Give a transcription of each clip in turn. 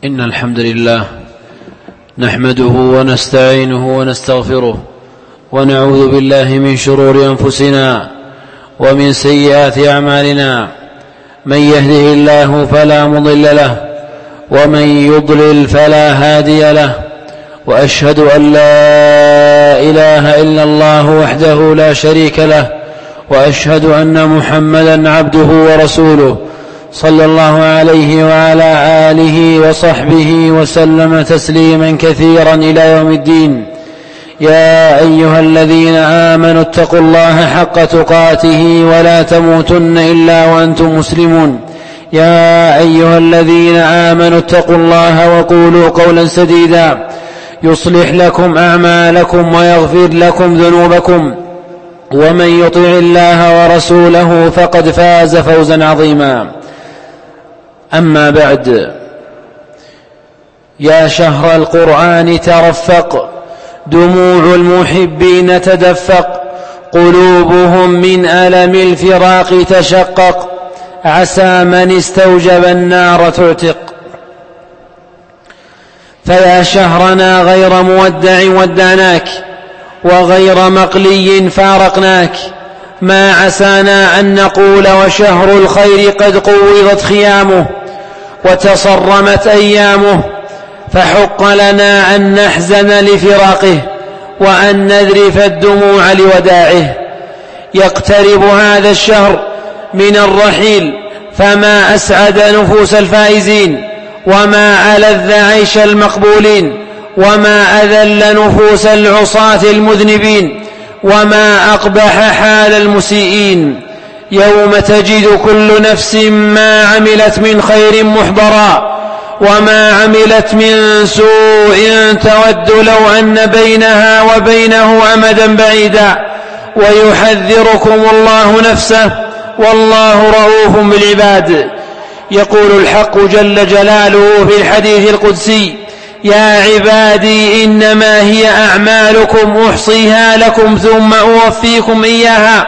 إن الحمد لله نحمده ونستعينه ونستغفره ونعوذ بالله من شرور أنفسنا ومن سيئات أعمالنا. من يهده الله فلا مضل له ومن يضلل فلا هادي له، وأشهد أن لا إله إلا الله وحده لا شريك له، وأشهد أن محمدا عبده ورسوله صلى الله عليه وعلى آله وصحبه وسلم تسليما كثيرا إلى يوم الدين. يا أيها الذين آمنوا اتقوا الله حق تقاته ولا تموتن إلا وأنتم مسلمون. يا أيها الذين آمنوا اتقوا الله وقولوا قولا سديدا يصلح لكم أعمالكم ويغفر لكم ذنوبكم، ومن يطع الله ورسوله فقد فاز فوزا عظيما. أما بعد، يا شهر القرآن ترفق، دموع المحبين تدفق، قلوبهم من ألم الفراق تشقق، عسى من استوجب النار تعتق. فيا شهرنا غير مودع ودعناك، وغير مقلي فارقناك، ما عسانا أن نقول وشهر الخير قد قوضت خيامه وتصرمت أيامه، فحق لنا أن نحزن لفراقه وأن نذرف الدموع لوداعه. يقترب هذا الشهر من الرحيل، فما أسعد نفوس الفائزين، وما ألذ عيش المقبولين، وما أذل نفوس العصاة المذنبين، وما أقبح حال المسيئين. يوم تجد كل نفس ما عملت من خير محضرا، وما عملت من سوء تود لو أن بينها وبينه أمدا بعيدا، ويحذركم الله نفسه والله رؤوف بالعباد. يقول الحق جل جلاله في الحديث القدسي: يا عبادي إنما هي أعمالكم أحصيها لكم ثم أوفيكم إياها،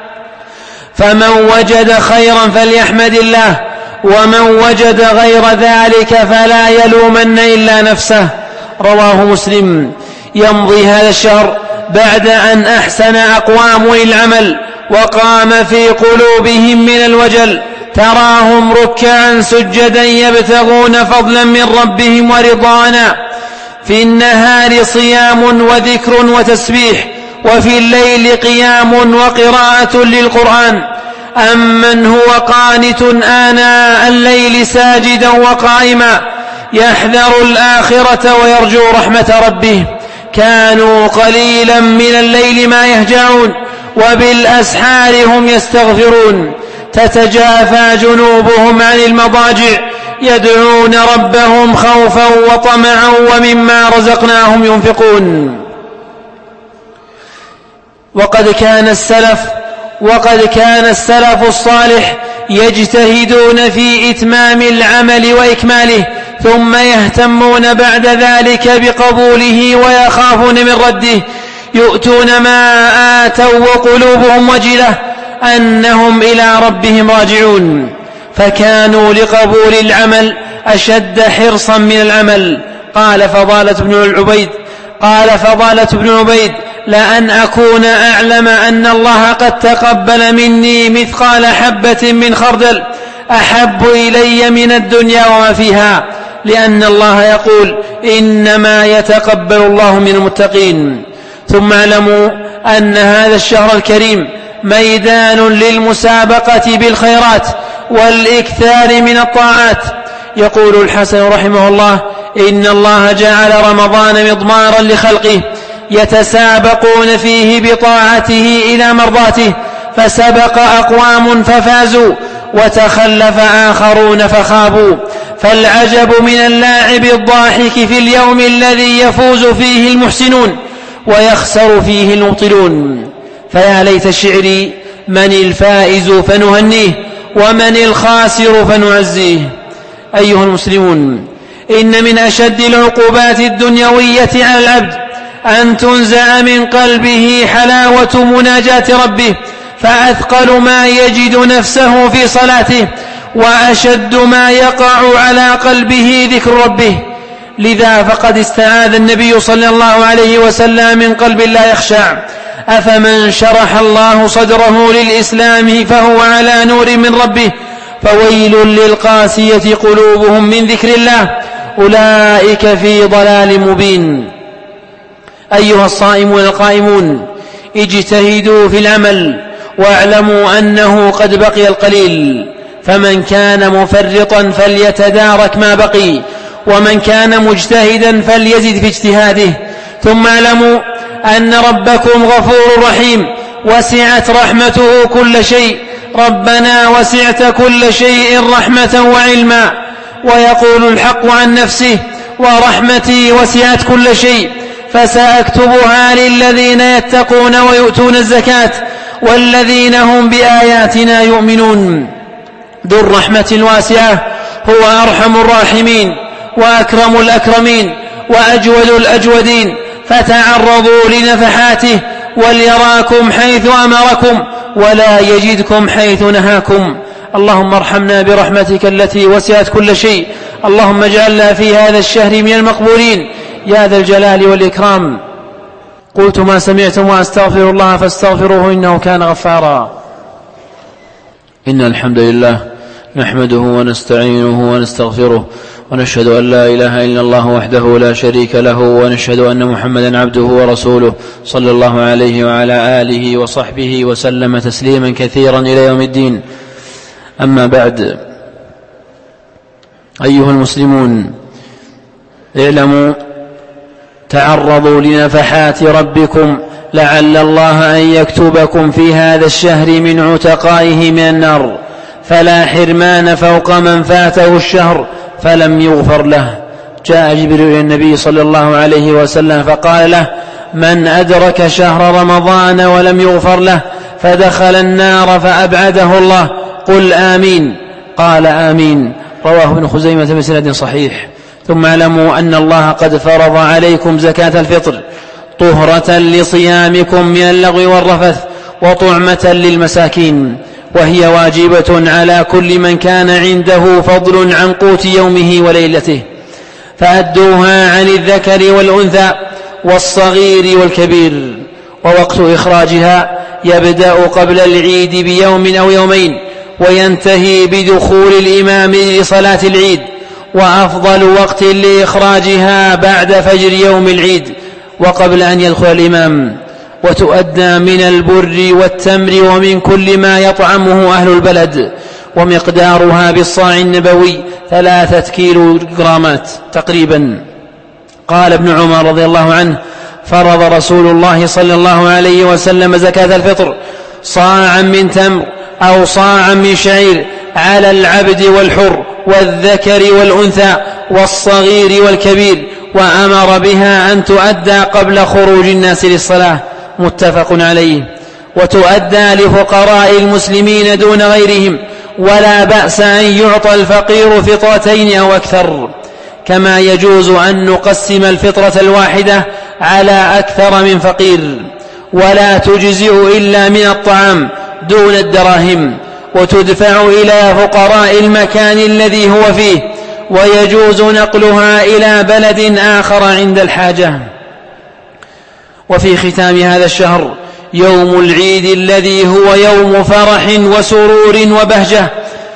فمن وجد خيرا فليحمد الله، ومن وجد غير ذلك فلا يلومن إلا نفسه. رواه مسلم. يمضي هذا الشهر بعد أن أحسن أقوام العمل وقام في قلوبهم من الوجل، تراهم ركعا سجدا يبتغون فضلا من ربهم ورضوانا. في النهار صيام وذكر وتسبيح، وفي الليل قيام وقراءة للقرآن. أمن هو قانت آناء الليل ساجدا وقائما يحذر الآخرة ويرجو رحمة ربه، كانوا قليلا من الليل ما يهجعون وبالأسحار هم يستغفرون. تتجافى جنوبهم عن المضاجع يدعون ربهم خوفا وطمعا ومما رزقناهم ينفقون. وقد كان السلف الصالح يجتهدون في إتمام العمل وإكماله، ثم يهتمون بعد ذلك بقبوله ويخافون من رده، يؤتون ما آتوا وقلوبهم وجلة أنهم إلى ربهم راجعون. فكانوا لقبول العمل أشد حرصا من العمل. قال فضالة بن عبيد: لأن أكون أعلم أن الله قد تقبل مني مثقال حبة من خردل أحب إلي من الدنيا وما فيها، لأن الله يقول: إنما يتقبل الله من المتقين. ثم اعلموا أن هذا الشهر الكريم ميدان للمسابقة بالخيرات والإكثار من الطاعات. يقول الحسن رحمه الله: إن الله جعل رمضان مضمارا لخلقه يتسابقون فيه بطاعته إلى مرضاته، فسبق أقوام ففازوا وتخلف آخرون فخابوا. فالعجب من اللاعب الضاحك في اليوم الذي يفوز فيه المحسنون ويخسر فيه المبطلون. فيا ليت شعري من الفائز فنهنيه ومن الخاسر فنعزيه. أيها المسلمون، إن من أشد العقوبات الدنيوية على العبد أن تنزع من قلبه حلاوة مناجاة ربه، فأثقل ما يجد نفسه في صلاته وأشد ما يقع على قلبه ذكر ربه. لذا فقد استعاذ النبي صلى الله عليه وسلم من قلب لا يخشع. أفمن شرح الله صدره للإسلام فهو على نور من ربه فويل للقاسية قلوبهم من ذكر الله أولئك في ضلال مبين. أيها الصائمون القائمون، اجتهدوا في العمل واعلموا أنه قد بقي القليل، فمن كان مفرطا فليتدارك ما بقي، ومن كان مجتهدا فليزد في اجتهاده. ثم اعلموا أن ربكم غفور رحيم وسعت رحمته كل شيء. ربنا وسعت كل شيء رحمة وعلما. ويقول الحق عن نفسه ورحمتي وسعت كل شيء فسأكتبها للذين يتقون ويؤتون الزكاة والذين هم بآياتنا يؤمنون. ذو الرحمة الواسعة هو أرحم الراحمين وأكرم الأكرمين وأجود الأجودين، فتعرضوا لنفحاته وليراكم حيث أمركم ولا يجدكم حيث نهاكم. اللهم ارحمنا برحمتك التي وسعت كل شيء. اللهم اجعلنا في هذا الشهر من المقبولين يا ذا الجلال والإكرام. قلت ما سمعتم وأستغفر الله فاستغفروه إنه كان غفارا. إن الحمد لله نحمده ونستعينه ونستغفره ونشهد أن لا إله إلا الله وحده لا شريك له ونشهد أن محمدا عبده ورسوله صلى الله عليه وعلى آله وصحبه وسلم تسليما كثيرا إلى يوم الدين. أما بعد، أيها المسلمون، اعلموا تعرضوا لنفحات ربكم لعل الله أن يكتبكم في هذا الشهر من عتقائه من النار، فلا حرمان فوق من فاته الشهر فلم يغفر له. جاء جبريل إلى النبي صلى الله عليه وسلم فقال له: من أدرك شهر رمضان ولم يغفر له فدخل النار فأبعده الله، قل آمين. قال آمين. رواه ابن خزيمة بسند صحيح. ثم اعلموا أن الله قد فرض عليكم زكاة الفطر طهرة لصيامكم من اللغو والرفث وطعمة للمساكين، وهي واجبة على كل من كان عنده فضل عن قوت يومه وليلته، فأدوها عن الذكر والأنثى والصغير والكبير. ووقت إخراجها يبدأ قبل العيد بيوم أو يومين وينتهي بدخول الإمام لصلاة العيد، وأفضل وقت لإخراجها بعد فجر يوم العيد وقبل أن يدخل الإمام. وتؤدى من البر والتمر ومن كل ما يطعمه أهل البلد، ومقدارها بالصاع النبوي 3 كيلو جرامات تقريبا. قال ابن عمر رضي الله عنه: فرض رسول الله صلى الله عليه وسلم زكاة الفطر صاعا من تمر أو صاعا من شعير على العبد والحر والذكر والأنثى والصغير والكبير، وأمر بها أن تؤدى قبل خروج الناس للصلاة. متفق عليه. وتؤدى لفقراء المسلمين دون غيرهم، ولا بأس أن يعطى الفقير فطرتين أو أكثر، كما يجوز أن نقسم الفطرة الواحدة على أكثر من فقير، ولا تجزئ إلا من الطعام دون الدراهم، وتدفع إلى فقراء المكان الذي هو فيه، ويجوز نقلها إلى بلد آخر عند الحاجة. وفي ختام هذا الشهر يوم العيد الذي هو يوم فرح وسرور وبهجة،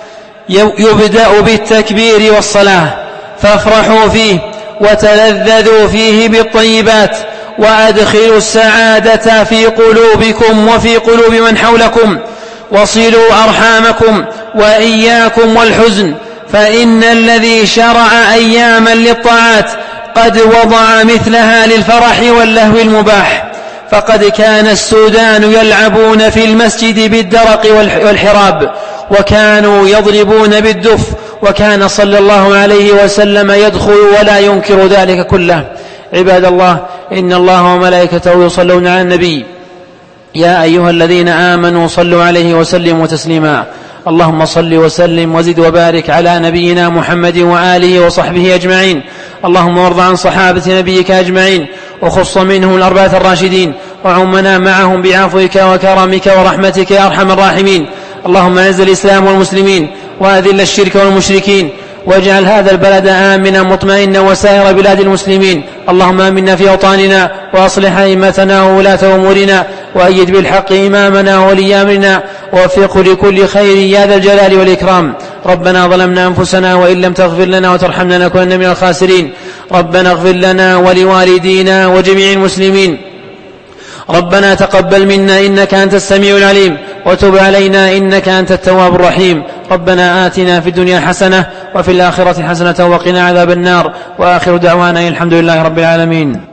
يبدأ بالتكبير والصلاة، فافرحوا فيه وتلذذوا فيه بالطيبات، وأدخلوا السعادة في قلوبكم وفي قلوب من حولكم، وصلوا أرحامكم وإياكم والحزن، فإن الذي شرع أياما للطاعات قد وضع مثلها للفرح واللهو المباح. فقد كان السودان يلعبون في المسجد بالدرق والحراب، وكانوا يضربون بالدف، وكان صلى الله عليه وسلم يدخل ولا ينكر ذلك كله. عباد الله، إن الله وملائكته يصلون على النبي، يا أيها الذين آمنوا صلوا عليه وسلموا تسليما. اللهم صل وسلم وزد وبارك على نبينا محمد وآله وصحبه أجمعين. اللهم وارض عن صحابة نبيك أجمعين، وخص منهم الأربعة الراشدين، وعمنا معهم بعفوك وكرمك ورحمتك يا أرحم الراحمين. اللهم أعز الإسلام والمسلمين، وأذل الشرك والمشركين، واجعل هذا البلد آمنا مطمئنا وسائر بلاد المسلمين. اللهم آمنا في أوطاننا، وأصلح أئمتنا وولاة أمورنا، وأيد بالحق إمامنا وولي أمرنا، ووفقه لكل خير يا ذا الجلال والإكرام. ربنا ظلمنا أنفسنا وإن لم تغفر لنا وترحمنا لنكونن من الخاسرين. ربنا اغفر لنا ولوالدينا وجميع المسلمين. ربنا تقبل منا إنك أنت السميع العليم، وتب علينا إنك أنت التواب الرحيم. ربنا آتنا في الدنيا حسنة وفي الآخرة حسنة وقنا عذاب النار. وآخر دعوانا الحمد لله رب العالمين.